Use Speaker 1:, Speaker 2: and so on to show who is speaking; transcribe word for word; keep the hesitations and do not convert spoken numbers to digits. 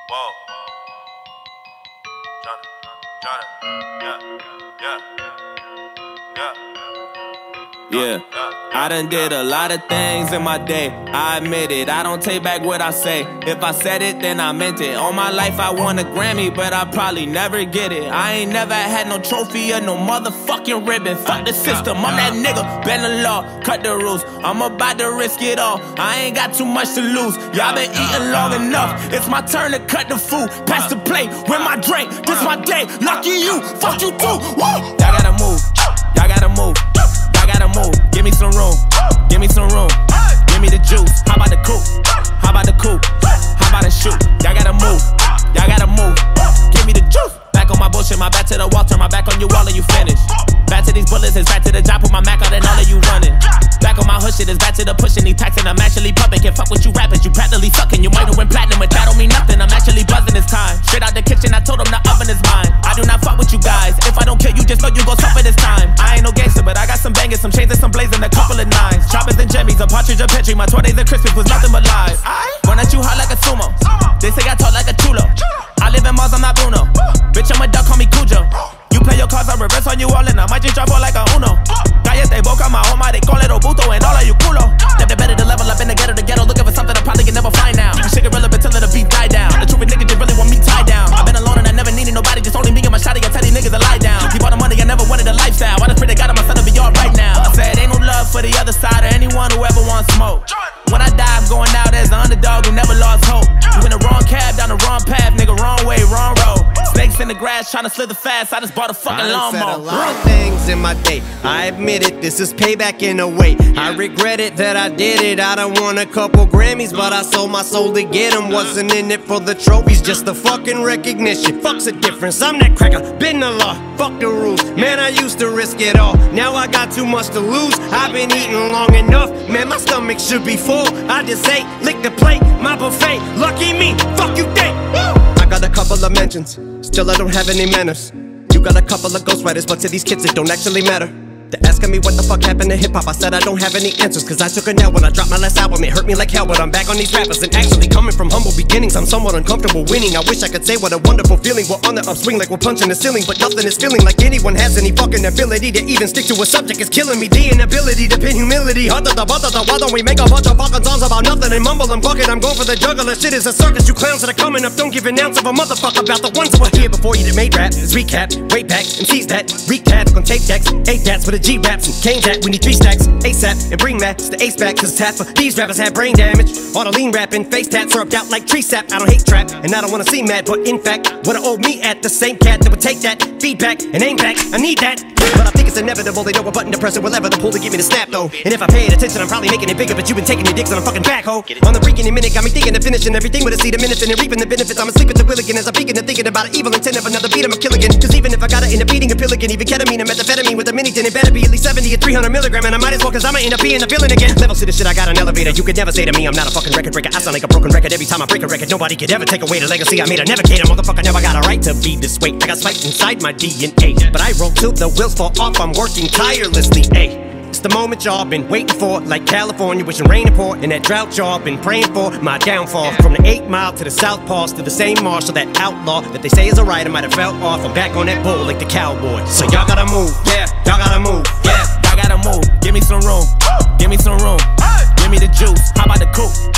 Speaker 1: Whoa. Johnny, Johnny, yeah, yeah, yeah.
Speaker 2: Yeah, I done did a lot of things in my day, I admit it, I don't take back what I say. If I said it, then I meant it. All my life I won a Grammy, but I probably never get it. I ain't never had no trophy or no motherfucking ribbon. Fuck the system, I'm that nigga, bend the law, cut the rules. I'm about to risk it all, I ain't got too much to lose. Y'all been eating long enough, it's my turn to cut the food. Pass the plate, with my drink, this my day. Lucky you, fuck you too, woo! Y'all gotta move, y'all gotta move. Gotta move, give me some room, give me some room, give me the juice. How about the coupe? How about the coupe? How about the shoot? Y'all gotta move, y'all gotta move, give me the juice. Back on my bullshit, my back to the wall, turn my back on you all and you finish. Back to these bullets, it's back to the job, put my Mac out and all of you running. Back on my hood shit, it's back to the pushing, these taxing, I'm actually pumping. Can't fuck with you rappers, you practically sucking. You might have went platinum, but that don't mean nothing, I'm actually buzzing this time. Straight out the kitchen, I told them the oven is mine. I do not fuck with you guys, if I don't kill you, just know you gon' suffer this time. I ain't no gangster, but I got some bangers, some chains and some blazing, a couple of nines. Choppers and jimmies, a partridge, a petri, my twenties and Christmas was nothing but lies. Run at you hot like a sumo, they say I talk like a chulo. I live in Mars, I'm not Bruno. Bitch, I'm a duck, call me Cujo. You play your cards, I reverse on you all and I might just drop all like a Uno. Cállate boca, my home, they call it Obuto and all of you culo. Never better to level up in the ghetto, the ghetto, looking for something I probably can never find now. You shit irrelevant till the beat die down. The truth is niggas just really want me tied down. I've been alone and I never needed nobody, just only me and my shawty. I tell these niggas to lie down. Keep all the money, I never wanted a lifestyle. I just pray to God I'm son to be all right now. I said ain't no love for the other side or anyone who ever wants smoke. When I die, I'm going out as the underdog who never lost hope. You in the wrong cab, down the wrong path, nigga, wrong way, wrong road. Snakes in the grass, trying to slither fast, I just bought a fucking lawnmower.
Speaker 3: I said a lot of things in my day, I admit it, this is payback in a way. I regret it that I did it, I done won a couple Grammys, but I sold my soul to get them. Wasn't in it for the trophies, just the fucking recognition. Fuck's the difference, I'm that cracker, been the law, fuck the rules. Man, I used to risk it all, now I got too much to lose. I've been eating long enough, man, my stomach should be full. I just ate, lick the plate, my buffet. Lucky me, fuck you think. I got a couple of mentions, still I don't have any manners. You got a couple of ghostwriters, but to these kids it don't actually matter. They're asking me what the fuck happened to hip-hop. I said I don't have any answers, cause I took a nail when I dropped my last album. It hurt me like hell, but I'm back on these rappers. And actually coming from humble beginnings, I'm somewhat uncomfortable winning. I wish I could say what a wonderful feeling. We're on the upswing like we're punching the ceiling, but nothing is feeling like anyone has any fucking ability to even stick to a subject. It's killing me, the inability to pin humility. Why don't we make a bunch of fucking songs about nothing and mumble and fuck it? I'm going for the juggler, shit is a circus. You clowns that are coming up don't give an ounce of a motherfucker about the ones that were here before you that made rap. It's recap, way back, M Cs that recap on tape decks, eight dats with a G raps and K that we need three stacks ASAP and bring Max the ace back, cause half of these rappers have brain damage. All the lean rapping, face tats syrupped out like tree sap. I don't hate trap and I don't wanna see mad, but in fact wanna owe me at the same cat that would take that feedback and aim back. I need that, but I think it's inevitable. They know what button to press or whatever to pull to get me to snap though. And if I paid attention, I'm probably making it bigger, but you've been taking your dicks on a fucking backhoe. On the freaking minute, got me thinking of finishing everything with a seed of minutes and reaping the benefits. I'm asleep at the wheel again as I'm peeking and thinking about an evil intent of another beat. I'm a kill again, cause even if I gotta end up eating a pill again, even ketamine and methamphetamine with a mini tin, it better be at least seventy or three hundred milligram, and I might as well, cause I'ma end up being a villain again. Levels to the shit, I got an elevator. You could never say to me I'm not a fucking record breaker. I sound like a broken record every time I break a record. Nobody could ever take away the legacy I made. A navigator, motherfucker, never got a right to be this way. I got spiked inside my D N A, but I roll till the wheels fall off. I'm working tirelessly, ayy. It's the moment y'all been waiting for, like California wishing rain and pour. And that drought y'all been praying for, my downfall. From the eight mile to the South Pass to the same marshal, that outlaw that they say is a writer might have fell off. I'm back on that bull like the cowboy. So y'all gotta move, yeah, y'all gotta move, yeah.
Speaker 2: Y'all gotta move, give me some room, give me some room, give me the juice. How about the coupe?